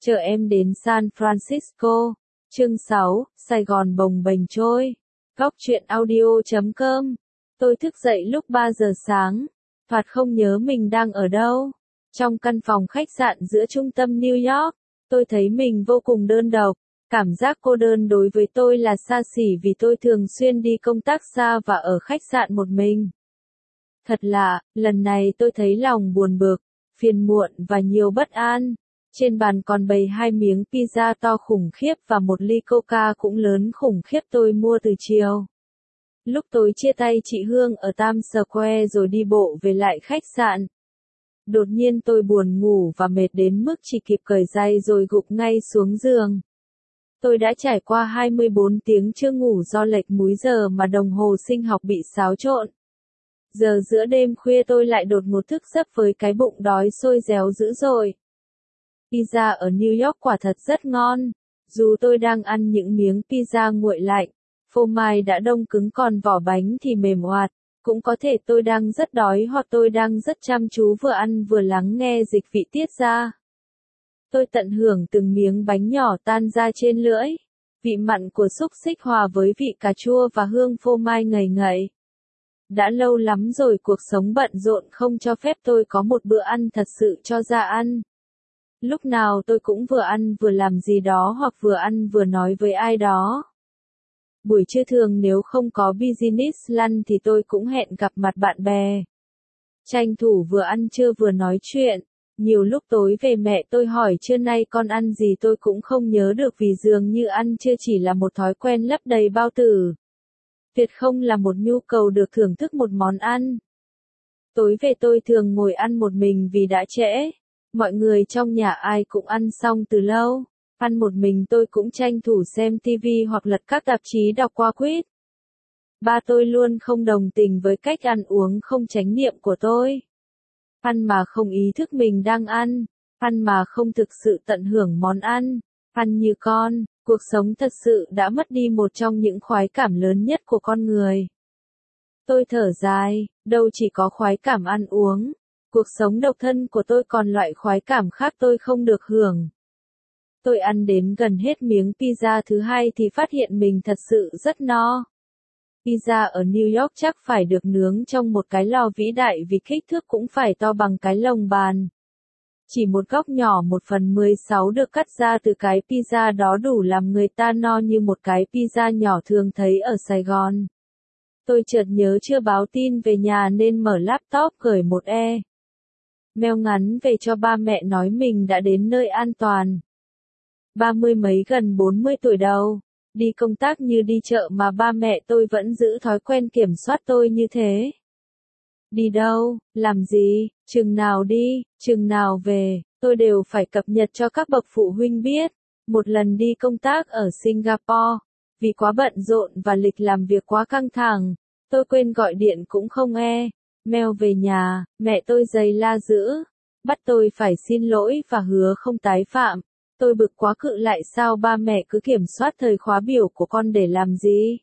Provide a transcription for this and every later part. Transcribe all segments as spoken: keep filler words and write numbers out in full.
Chờ em đến San Francisco. Chương sáu, Sài Gòn bồng bềnh trôi. Góc truyện audio chấm com. Tôi thức dậy lúc ba giờ sáng, thoạt không nhớ mình đang ở đâu. Trong căn phòng khách sạn giữa trung tâm New York, tôi thấy mình vô cùng đơn độc. Cảm giác cô đơn đối với tôi là xa xỉ vì tôi thường xuyên đi công tác xa và ở khách sạn một mình. Thật lạ, lần này tôi thấy lòng buồn bực, phiền muộn và nhiều bất an. Trên bàn còn bày hai miếng pizza to khủng khiếp và một ly coca cũng lớn khủng khiếp tôi mua từ chiều. Lúc tôi chia tay chị Hương ở Times Square rồi đi bộ về lại khách sạn. Đột nhiên tôi buồn ngủ và mệt đến mức chỉ kịp cởi giày rồi gục ngay xuống giường. Tôi đã trải qua hai mươi bốn tiếng chưa ngủ do lệch múi giờ mà đồng hồ sinh học bị xáo trộn. Giờ giữa đêm khuya tôi lại đột ngột thức giấc với cái bụng đói sôi réo dữ dội. Pizza ở New York quả thật rất ngon. Dù tôi đang ăn những miếng pizza nguội lạnh, phô mai đã đông cứng còn vỏ bánh thì mềm oạt. Cũng có thể tôi đang rất đói hoặc tôi đang rất chăm chú vừa ăn vừa lắng nghe dịch vị tiết ra. Tôi tận hưởng từng miếng bánh nhỏ tan ra trên lưỡi. Vị mặn của xúc xích hòa với vị cà chua và hương phô mai ngậy ngậy. Đã lâu lắm rồi cuộc sống bận rộn không cho phép tôi có một bữa ăn thật sự cho ra ăn. Lúc nào tôi cũng vừa ăn vừa làm gì đó hoặc vừa ăn vừa nói với ai đó. Buổi trưa thường nếu không có business lunch thì tôi cũng hẹn gặp mặt bạn bè. Tranh thủ vừa ăn trưa vừa nói chuyện. Nhiều lúc tối về mẹ tôi hỏi trưa nay con ăn gì tôi cũng không nhớ được vì dường như ăn trưa chỉ là một thói quen lấp đầy bao tử. Tuyệt không là một nhu cầu được thưởng thức một món ăn. Tối về tôi thường ngồi ăn một mình vì đã trễ. Mọi người trong nhà ai cũng ăn xong từ lâu. Ăn một mình tôi cũng tranh thủ xem tivi hoặc lật các tạp chí đọc qua quýt. Ba tôi luôn không đồng tình với cách ăn uống không chánh niệm của tôi. Ăn mà không ý thức mình đang ăn. Ăn mà không thực sự tận hưởng món ăn. Ăn như con. Cuộc sống thật sự đã mất đi một trong những khoái cảm lớn nhất của con người. Tôi thở dài, đâu chỉ có khoái cảm ăn uống. Cuộc sống độc thân của tôi còn loại khoái cảm khác tôi không được hưởng. Tôi ăn đến gần hết miếng pizza thứ hai thì phát hiện mình thật sự rất no. Pizza ở New York chắc phải được nướng trong một cái lò vĩ đại vì kích thước cũng phải to bằng cái lồng bàn. Chỉ một góc nhỏ một phần mười sáu được cắt ra từ cái pizza đó đủ làm người ta no như một cái pizza nhỏ thường thấy ở Sài Gòn. Tôi chợt nhớ chưa báo tin về nhà nên mở laptop gửi một e mail ngắn về cho ba mẹ nói mình đã đến nơi an toàn. Ba mươi mấy gần bốn mươi tuổi đầu, đi công tác như đi chợ mà ba mẹ tôi vẫn giữ thói quen kiểm soát tôi như thế. Đi đâu, làm gì, chừng nào đi, chừng nào về, tôi đều phải cập nhật cho các bậc phụ huynh biết. Một lần đi công tác ở Singapore, vì quá bận rộn và lịch làm việc quá căng thẳng, tôi quên gọi điện cũng không e mail về nhà, mẹ tôi giày la dữ, bắt tôi phải xin lỗi và hứa không tái phạm. Tôi bực quá cự lại sao ba mẹ cứ kiểm soát thời khóa biểu của con để làm gì?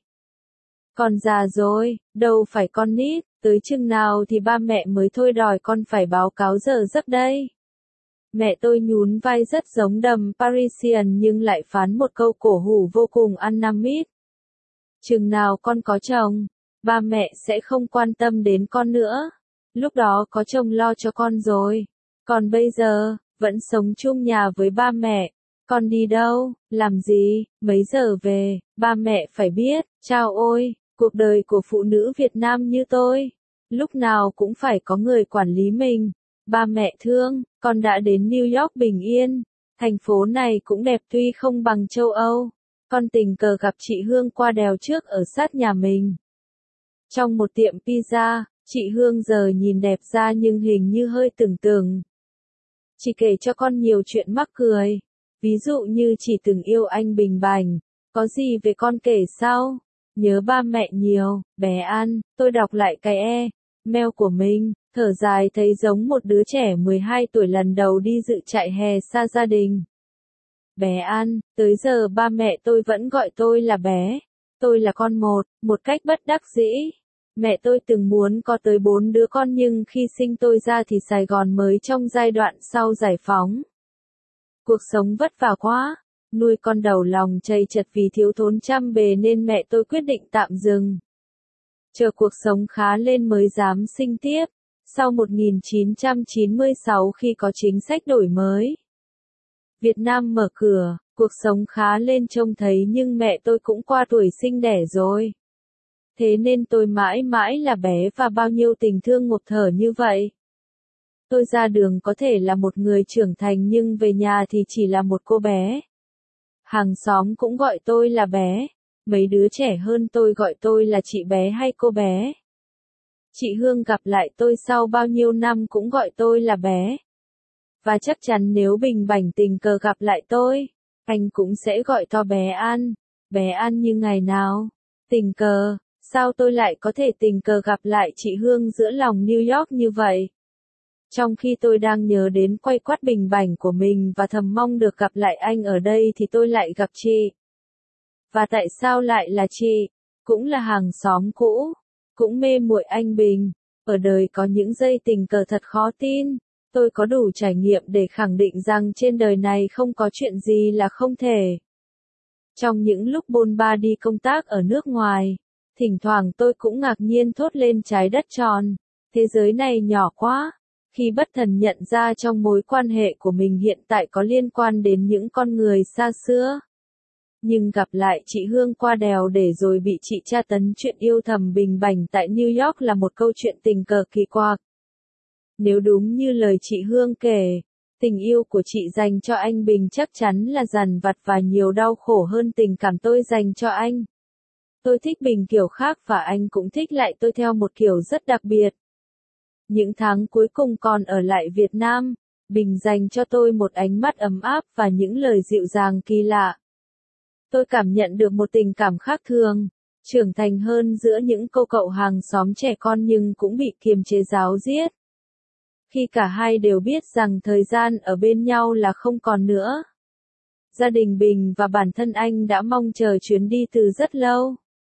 Con già rồi, đâu phải con nít, tới chừng nào thì ba mẹ mới thôi đòi con phải báo cáo giờ giấc đây. Mẹ tôi nhún vai rất giống đầm Parisian nhưng lại phán một câu cổ hủ vô cùng ăn năn mít. Chừng nào con có chồng, ba mẹ sẽ không quan tâm đến con nữa. Lúc đó có chồng lo cho con rồi. Còn bây giờ, vẫn sống chung nhà với ba mẹ. Con đi đâu, làm gì, mấy giờ về, ba mẹ phải biết. Chao ôi, cuộc đời của phụ nữ Việt Nam như tôi. Lúc nào cũng phải có người quản lý mình. Ba mẹ thương, con đã đến New York bình yên. Thành phố này cũng đẹp tuy không bằng châu Âu. Con tình cờ gặp chị Hương qua đèo trước ở sát nhà mình. Trong một tiệm pizza, chị Hương giờ nhìn đẹp ra nhưng hình như hơi tưởng tượng. Chị kể cho con nhiều chuyện mắc cười. Ví dụ như chị từng yêu anh Bình Bảnh. Có gì về con kể sau? Nhớ ba mẹ nhiều, bé An. Tôi đọc lại cái e mail của mình, thở dài thấy giống một đứa trẻ mười hai tuổi lần đầu đi dự trại hè xa gia đình. Bé An, tới giờ ba mẹ tôi vẫn gọi tôi là bé. Tôi là con một, một cách bất đắc dĩ. Mẹ tôi từng muốn có tới bốn đứa con nhưng khi sinh tôi ra thì Sài Gòn mới trong giai đoạn sau giải phóng. Cuộc sống vất vả quá, nuôi con đầu lòng chầy chật vì thiếu thốn chăm bề nên mẹ tôi quyết định tạm dừng. Chờ cuộc sống khá lên mới dám sinh tiếp. Sau một nghìn chín trăm chín mươi sáu khi có chính sách đổi mới, Việt Nam mở cửa, cuộc sống khá lên trông thấy nhưng mẹ tôi cũng qua tuổi sinh đẻ rồi. Thế nên tôi mãi mãi là bé và bao nhiêu tình thương ngộp thở như vậy. Tôi ra đường có thể là một người trưởng thành nhưng về nhà thì chỉ là một cô bé. Hàng xóm cũng gọi tôi là bé, mấy đứa trẻ hơn tôi gọi tôi là chị bé hay cô bé. Chị Hương gặp lại tôi sau bao nhiêu năm cũng gọi tôi là bé. Và chắc chắn nếu Bình Bảnh tình cờ gặp lại tôi, anh cũng sẽ gọi to bé An. Bé An như ngày nào? Tình cờ, sao tôi lại có thể tình cờ gặp lại chị Hương giữa lòng New York như vậy? Trong khi tôi đang nhớ đến quay quắt Bình Bảnh của mình và thầm mong được gặp lại anh ở đây thì tôi lại gặp chị. Và tại sao lại là chị? Cũng là hàng xóm cũ, cũng mê muội anh Bình. Ở đời có những giây tình cờ thật khó tin. Tôi có đủ trải nghiệm để khẳng định rằng trên đời này không có chuyện gì là không thể. Trong những lúc bôn ba đi công tác ở nước ngoài, thỉnh thoảng tôi cũng ngạc nhiên thốt lên trái đất tròn. Thế giới này nhỏ quá. Khi bất thần nhận ra trong mối quan hệ của mình hiện tại có liên quan đến những con người xa xưa. Nhưng gặp lại chị Hương qua đèo để rồi bị chị tra tấn chuyện yêu thầm Bình Bảnh tại New York là một câu chuyện tình cờ kỳ quặc. Nếu đúng như lời chị Hương kể, tình yêu của chị dành cho anh Bình chắc chắn là dằn vặt và nhiều đau khổ hơn tình cảm tôi dành cho anh. Tôi thích Bình kiểu khác và anh cũng thích lại tôi theo một kiểu rất đặc biệt. Những tháng cuối cùng còn ở lại Việt Nam, Bình dành cho tôi một ánh mắt ấm áp và những lời dịu dàng kỳ lạ. Tôi cảm nhận được một tình cảm khác thường, trưởng thành hơn giữa những cô cậu hàng xóm trẻ con nhưng cũng bị kiềm chế giáo diết. Khi cả hai đều biết rằng thời gian ở bên nhau là không còn nữa. Gia đình Bình và bản thân anh đã mong chờ chuyến đi từ rất lâu.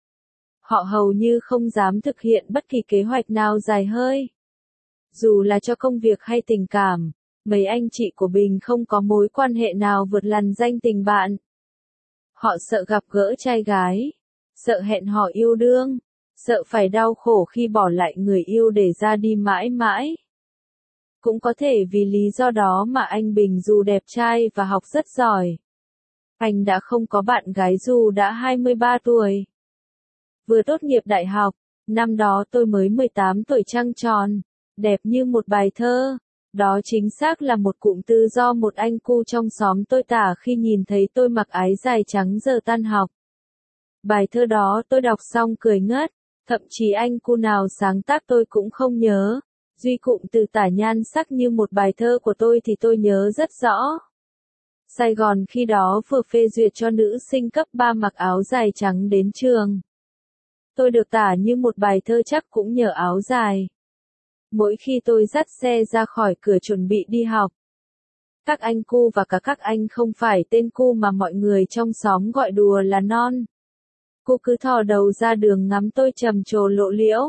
Họ hầu như không dám thực hiện bất kỳ kế hoạch nào dài hơi. Dù là cho công việc hay tình cảm, mấy anh chị của Bình không có mối quan hệ nào vượt lằn danh tình bạn. Họ sợ gặp gỡ trai gái, sợ hẹn hò yêu đương, sợ phải đau khổ khi bỏ lại người yêu để ra đi mãi mãi. Cũng có thể vì lý do đó mà anh Bình dù đẹp trai và học rất giỏi, anh đã không có bạn gái dù đã hai mươi ba tuổi. Vừa tốt nghiệp đại học, năm đó tôi mới mười tám tuổi trăng tròn, đẹp như một bài thơ. Đó chính xác là một cụm từ do một anh cu trong xóm tôi tả khi nhìn thấy tôi mặc áo dài trắng giờ tan học. Bài thơ đó tôi đọc xong cười ngất, thậm chí anh cu nào sáng tác tôi cũng không nhớ. Duy cụm từ tả nhan sắc như một bài thơ của tôi thì tôi nhớ rất rõ. Sài Gòn khi đó vừa phê duyệt cho nữ sinh cấp ba mặc áo dài trắng đến trường. Tôi được tả như một bài thơ chắc cũng nhờ áo dài. Mỗi khi tôi dắt xe ra khỏi cửa chuẩn bị đi học, các anh cu và cả các anh không phải tên cu mà mọi người trong xóm gọi đùa là non. Cô cứ thò đầu ra đường ngắm tôi trầm trồ lộ liễu.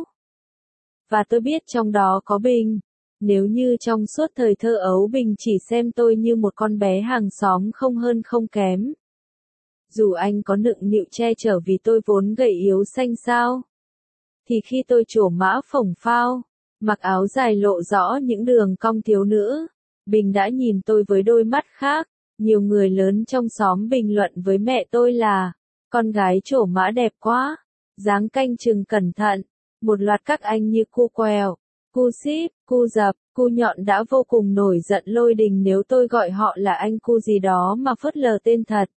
Và tôi biết trong đó có Bình. Nếu như trong suốt thời thơ ấu Bình chỉ xem tôi như một con bé hàng xóm không hơn không kém. Dù anh có nựng nịu che chở vì tôi vốn gầy yếu xanh xao, thì khi tôi trổ mã phồng phao, mặc áo dài lộ rõ những đường cong thiếu nữ, Bình đã nhìn tôi với đôi mắt khác. Nhiều người lớn trong xóm bình luận với mẹ tôi là, con gái trổ mã đẹp quá, dáng canh chừng cẩn thận. Một loạt các anh như cu quèo, cu síp, cu dập, cu nhọn đã vô cùng nổi giận lôi đình nếu tôi gọi họ là anh cu gì đó mà phớt lờ tên thật.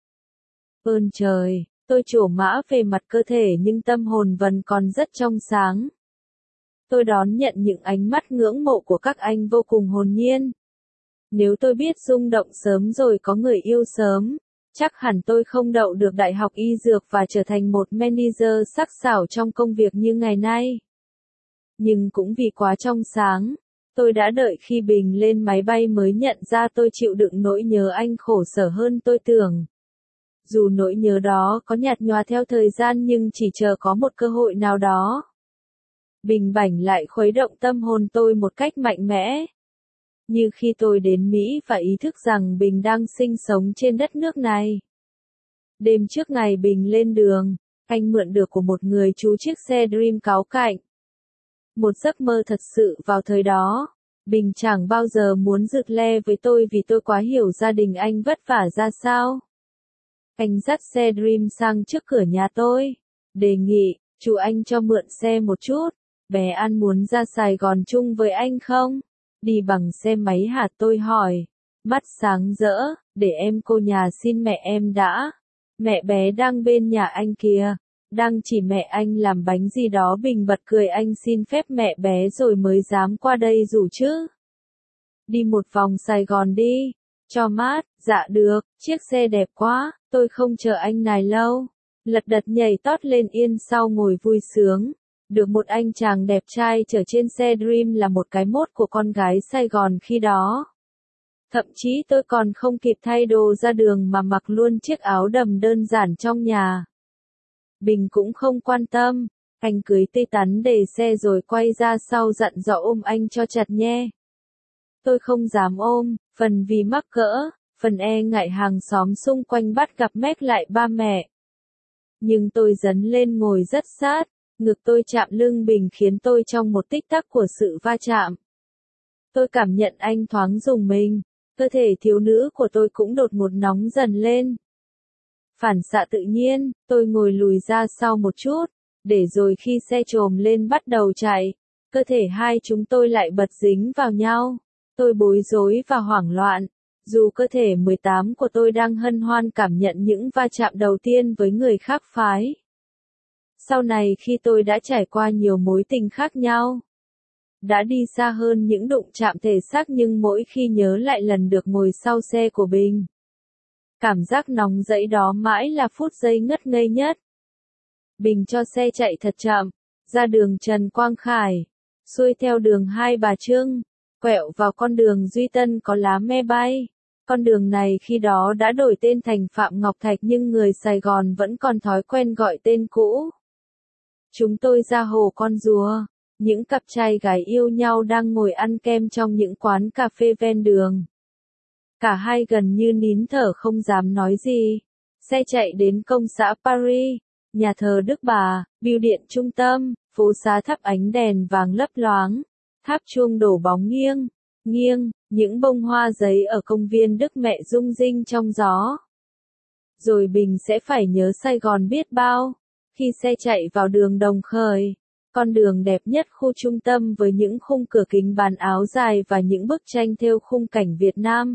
Ơn trời, tôi trổ mã về mặt cơ thể nhưng tâm hồn vẫn còn rất trong sáng. Tôi đón nhận những ánh mắt ngưỡng mộ của các anh vô cùng hồn nhiên. Nếu tôi biết rung động sớm rồi có người yêu sớm, chắc hẳn tôi không đậu được đại học y dược và trở thành một manager sắc sảo trong công việc như ngày nay. Nhưng cũng vì quá trong sáng, tôi đã đợi khi Bình lên máy bay mới nhận ra tôi chịu đựng nỗi nhớ anh khổ sở hơn tôi tưởng. Dù nỗi nhớ đó có nhạt nhòa theo thời gian nhưng chỉ chờ có một cơ hội nào đó, Bình Bảnh lại khuấy động tâm hồn tôi một cách mạnh mẽ. như khi tôi đến Mỹ và ý thức rằng Bình đang sinh sống trên đất nước này. Đêm trước ngày Bình lên đường, anh mượn được của một người chú chiếc xe Dream cáu cạnh. Một giấc mơ thật sự vào thời đó. Bình chẳng bao giờ muốn rực le với tôi vì tôi quá hiểu gia đình anh vất vả ra sao. Anh dắt xe Dream sang trước cửa nhà tôi. Đề nghị, chú anh cho mượn xe một chút. Bé An muốn ra Sài Gòn chung với anh không? Đi bằng xe máy hả, tôi hỏi. Mắt sáng rỡ, để em cô nhà xin mẹ em đã. Mẹ bé đang bên nhà anh kìa. Đang chỉ mẹ anh làm bánh gì đó. Bình bật cười, anh xin phép mẹ bé rồi mới dám qua đây rủ chứ. Đi một vòng Sài Gòn đi. Cho mát, dạ được, chiếc xe đẹp quá, tôi không chờ anh này lâu. Lật đật nhảy tót lên yên sau ngồi vui sướng. Được một anh chàng đẹp trai chở trên xe Dream là một cái mốt của con gái Sài Gòn khi đó. Thậm chí tôi còn không kịp thay đồ ra đường mà mặc luôn chiếc áo đầm đơn giản trong nhà. Bình cũng không quan tâm, anh cưới tây tắn để xe rồi quay ra sau dặn dò ôm anh cho chặt nhé. Tôi không dám ôm, phần vì mắc cỡ, phần e ngại hàng xóm xung quanh bắt gặp mét lại ba mẹ. Nhưng tôi dấn lên ngồi rất sát, ngực tôi chạm lưng Bình khiến tôi trong một tích tắc của sự va chạm. Tôi cảm nhận anh thoáng rùng mình, cơ thể thiếu nữ của tôi cũng đột ngột nóng dần lên. Phản xạ tự nhiên, tôi ngồi lùi ra sau một chút, để rồi khi xe chồm lên bắt đầu chạy, cơ thể hai chúng tôi lại bật dính vào nhau. Tôi bối rối và hoảng loạn, dù cơ thể mười tám của tôi đang hân hoan cảm nhận những va chạm đầu tiên với người khác phái. Sau này khi tôi đã trải qua nhiều mối tình khác nhau, đã đi xa hơn những đụng chạm thể xác, nhưng mỗi khi nhớ lại lần được ngồi sau xe của Bình, cảm giác nóng rẫy đó mãi là phút giây ngất ngây nhất. Bình cho xe chạy thật chậm, ra đường Trần Quang Khải, xuôi theo đường Hai Bà Trưng, quẹo vào con đường Duy Tân có lá me bay. Con đường này khi đó đã đổi tên thành Phạm Ngọc Thạch nhưng người Sài Gòn vẫn còn thói quen gọi tên cũ. Chúng tôi ra hồ Con Rùa, những cặp trai gái yêu nhau đang ngồi ăn kem trong những quán cà phê ven đường. Cả hai gần như nín thở không dám nói gì. Xe chạy đến công xã Paris, nhà thờ Đức Bà, bưu điện trung tâm, phố xá thắp ánh đèn vàng lấp loáng, tháp chuông đổ bóng nghiêng, nghiêng, những bông hoa giấy ở công viên Đức Mẹ rung rinh trong gió. Rồi Bình sẽ phải nhớ Sài Gòn biết bao. Khi xe chạy vào đường Đồng Khởi, con đường đẹp nhất khu trung tâm với những khung cửa kính bán áo dài và những bức tranh thêu khung cảnh Việt Nam.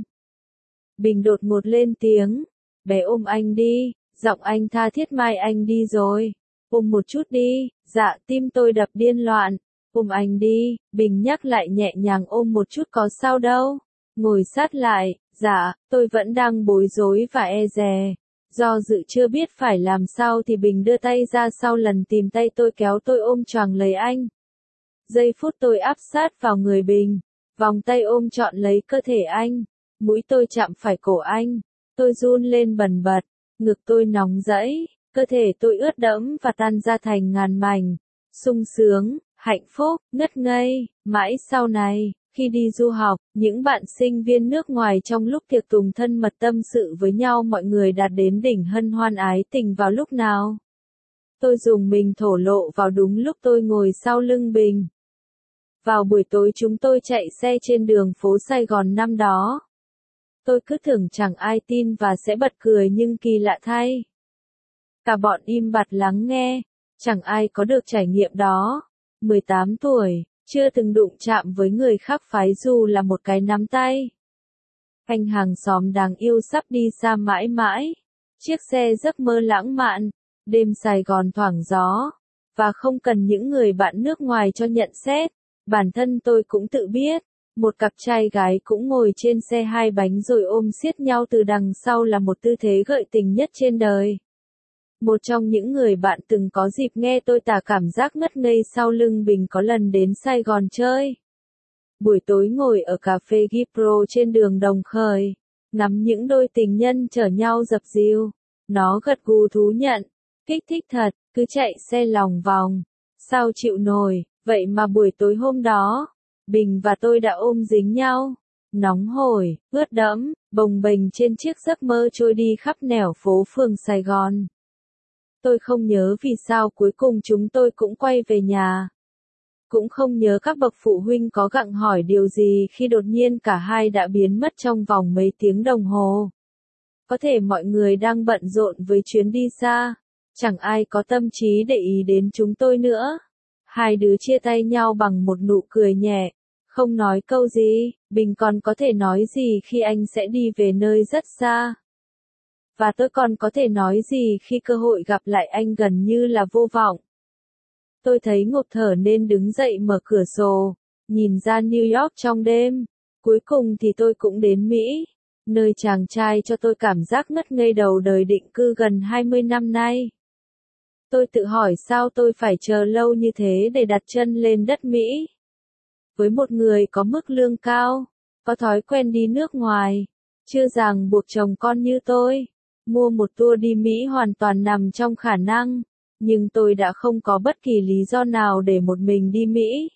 Bình đột ngột lên tiếng, bé ôm anh đi, giọng anh tha thiết, mai anh đi rồi. Ôm một chút đi, dạ, tim tôi đập điên loạn. Ôm anh đi, Bình nhắc lại nhẹ nhàng, ôm một chút có sao đâu. Ngồi sát lại, dạ, tôi vẫn đang bối rối và e dè. Do dự chưa biết phải làm sao thì Bình đưa tay ra sau lần tìm tay tôi, kéo tôi ôm choàng lấy anh. Giây phút tôi áp sát vào người Bình, vòng tay ôm trọn lấy cơ thể anh, mũi tôi chạm phải cổ anh, tôi run lên bần bật, ngực tôi nóng rẫy, cơ thể tôi ướt đẫm và tan ra thành ngàn mảnh, sung sướng, hạnh phúc, ngất ngây. Mãi sau này, khi đi du học, những bạn sinh viên nước ngoài trong lúc tiệc tùng thân mật tâm sự với nhau mọi người đạt đến đỉnh hân hoan ái tình vào lúc nào. Tôi dùng mình thổ lộ vào đúng lúc tôi ngồi sau lưng Bình. Vào buổi tối chúng tôi chạy xe trên đường phố Sài Gòn năm đó. Tôi cứ tưởng chẳng ai tin và sẽ bật cười nhưng kỳ lạ thay. Cả bọn im bặt lắng nghe, chẳng ai có được trải nghiệm đó. mười tám tuổi, chưa từng đụng chạm với người khác phái dù là một cái nắm tay. Anh hàng xóm đáng yêu sắp đi xa mãi mãi. Chiếc xe giấc mơ lãng mạn, đêm Sài Gòn thoảng gió, và không cần những người bạn nước ngoài cho nhận xét. Bản thân tôi cũng tự biết, một cặp trai gái cũng ngồi trên xe hai bánh rồi ôm siết nhau từ đằng sau là một tư thế gợi tình nhất trên đời. Một trong những người bạn từng có dịp nghe tôi tả cảm giác ngất ngây sau lưng Bình có lần đến Sài Gòn chơi. Buổi tối ngồi ở cà phê Gipro trên đường Đồng Khởi, ngắm những đôi tình nhân chở nhau dập dìu. Nó gật gù thú nhận, kích thích thật, cứ chạy xe lòng vòng. Sao chịu nổi, vậy mà buổi tối hôm đó, Bình và tôi đã ôm dính nhau. nóng hổi, ướt đẫm, bồng bềnh trên chiếc giấc mơ trôi đi khắp nẻo phố phường Sài Gòn. Tôi không nhớ vì sao cuối cùng chúng tôi cũng quay về nhà. Cũng không nhớ các bậc phụ huynh có gặng hỏi điều gì khi đột nhiên cả hai đã biến mất trong vòng mấy tiếng đồng hồ. Có thể mọi người đang bận rộn với chuyến đi xa, chẳng ai có tâm trí để ý đến chúng tôi nữa. Hai đứa chia tay nhau bằng một nụ cười nhẹ, không nói câu gì, Bình còn có thể nói gì khi anh sẽ đi về nơi rất xa. Và tôi còn có thể nói gì khi cơ hội gặp lại anh gần như là vô vọng. Tôi thấy ngộp thở nên đứng dậy mở cửa sổ, nhìn ra New York trong đêm. Cuối cùng thì tôi cũng đến Mỹ, nơi chàng trai cho tôi cảm giác ngất ngây đầu đời định cư gần hai mươi năm nay. Tôi tự hỏi sao tôi phải chờ lâu như thế để đặt chân lên đất Mỹ. Với một người có mức lương cao, có thói quen đi nước ngoài, chưa ràng buộc chồng con như tôi, mua một tour đi Mỹ hoàn toàn nằm trong khả năng, nhưng tôi đã không có bất kỳ lý do nào để một mình đi Mỹ.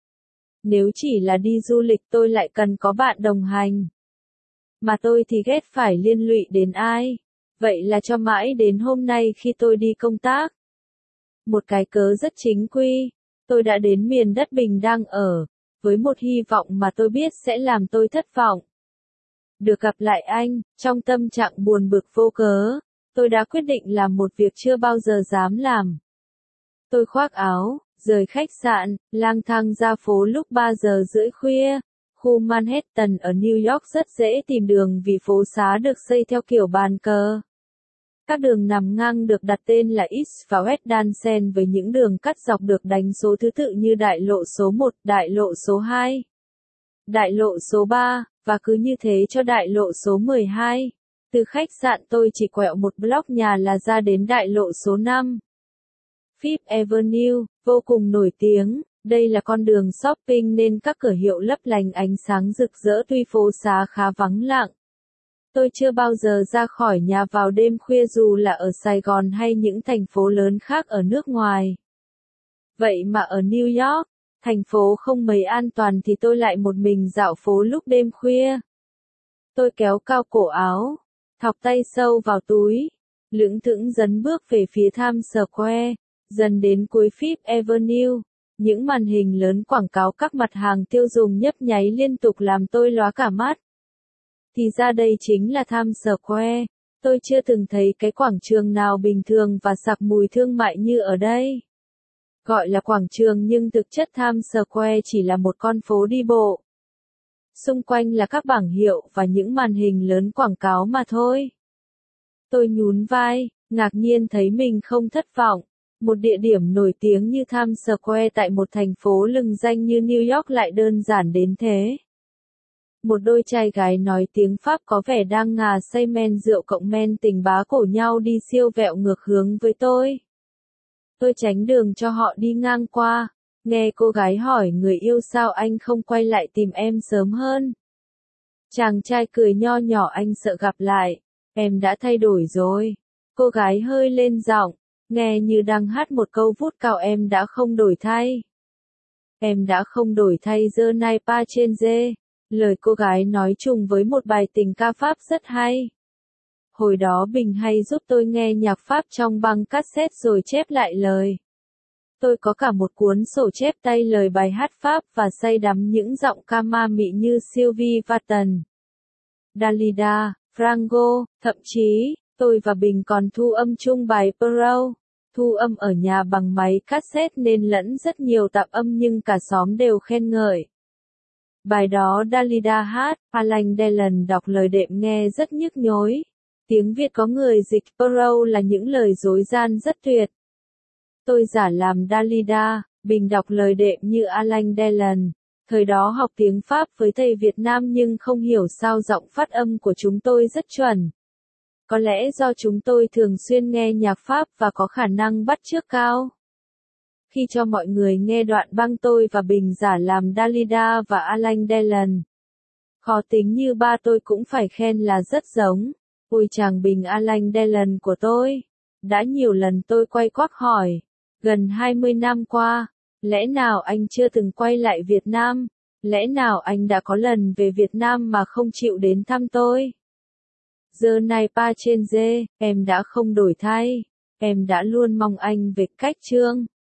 Nếu chỉ là đi du lịch tôi lại cần có bạn đồng hành. Mà tôi thì ghét phải liên lụy đến ai. Vậy là cho mãi đến hôm nay khi tôi đi công tác. Một cái cớ rất chính quy, tôi đã đến miền đất Bình đang ở, với một hy vọng mà tôi biết sẽ làm tôi thất vọng. Được gặp lại anh, trong tâm trạng buồn bực vô cớ, tôi đã quyết định làm một việc chưa bao giờ dám làm. Tôi khoác áo, rời khách sạn, lang thang ra phố lúc ba giờ rưỡi khuya. Khu Manhattan ở New York rất dễ tìm đường vì phố xá được xây theo kiểu bàn cờ. Các đường nằm ngang được đặt tên là East và West đan xen với những đường cắt dọc được đánh số thứ tự như đại lộ số một, đại lộ số hai, đại lộ số ba, và cứ như thế cho đại lộ số mười hai. Từ khách sạn tôi chỉ quẹo một block nhà là ra đến đại lộ số năm. Fifth Avenue, vô cùng nổi tiếng, đây là con đường shopping nên các cửa hiệu lấp lánh ánh sáng rực rỡ tuy phố xá khá vắng lặng. Tôi chưa bao giờ ra khỏi nhà vào đêm khuya dù là ở Sài Gòn hay những thành phố lớn khác ở nước ngoài. Vậy mà ở New York, thành phố không mấy an toàn thì tôi lại một mình dạo phố lúc đêm khuya. Tôi kéo cao cổ áo, thọc tay sâu vào túi, lững thững dấn bước về phía Times Square, dần đến cuối Fifth Avenue. Những màn hình lớn quảng cáo các mặt hàng tiêu dùng nhấp nháy liên tục làm tôi lóa cả mắt. Thì ra đây chính là Times Square. Tôi chưa từng thấy cái quảng trường nào bình thường và sặc mùi thương mại như ở đây. Gọi là quảng trường nhưng thực chất Times Square chỉ là một con phố đi bộ. Xung quanh là các bảng hiệu và những màn hình lớn quảng cáo mà thôi. Tôi nhún vai, ngạc nhiên thấy mình không thất vọng. Một địa điểm nổi tiếng như Times Square tại một thành phố lừng danh như New York lại đơn giản đến thế. Một đôi trai gái nói tiếng Pháp có vẻ đang ngà say men rượu cộng men tình bá cổ nhau đi siêu vẹo ngược hướng với tôi. Tôi tránh đường cho họ đi ngang qua, nghe cô gái hỏi người yêu sao anh không quay lại tìm em sớm hơn. Chàng trai cười nho nhỏ anh sợ gặp lại, em đã thay đổi rồi. Cô gái hơi lên giọng, nghe như đang hát một câu vút cao em đã không đổi thay. Em đã không đổi thay giờ này pa trên dê. Lời cô gái nói trùng với một bài tình ca Pháp rất hay. Hồi đó Bình hay giúp tôi nghe nhạc Pháp trong băng cassette rồi chép lại lời. Tôi có cả một cuốn sổ chép tay lời bài hát Pháp và say đắm những giọng ca ma mị như Sylvie Vartan, Dalida, Franco, thậm chí, tôi và Bình còn thu âm chung bài Pro. Thu âm ở nhà bằng máy cassette nên lẫn rất nhiều tạp âm nhưng cả xóm đều khen ngợi. Bài đó Dalida hát, Alain Delon đọc lời đệm nghe rất nhức nhối. Tiếng Việt có người dịch Pro là những lời dối gian rất tuyệt. Tôi giả làm Dalida, Bình đọc lời đệm như Alain Delon. Thời đó học tiếng Pháp với thầy Việt Nam nhưng không hiểu sao giọng phát âm của chúng tôi rất chuẩn. Có lẽ do chúng tôi thường xuyên nghe nhạc Pháp và có khả năng bắt chước cao. Khi cho mọi người nghe đoạn băng tôi và Bình giả làm Dalida và Alain Delon. Khó tính như ba tôi cũng phải khen là rất giống. Ôi chàng Bình Alain Delon của tôi. Đã nhiều lần tôi quay quắt hỏi. Gần hai mươi năm qua, lẽ nào anh chưa từng quay lại Việt Nam? Lẽ nào anh đã có lần về Việt Nam mà không chịu đến thăm tôi? Giờ này pa trên dê, em đã không đổi thay. Em đã luôn mong anh về cách trương.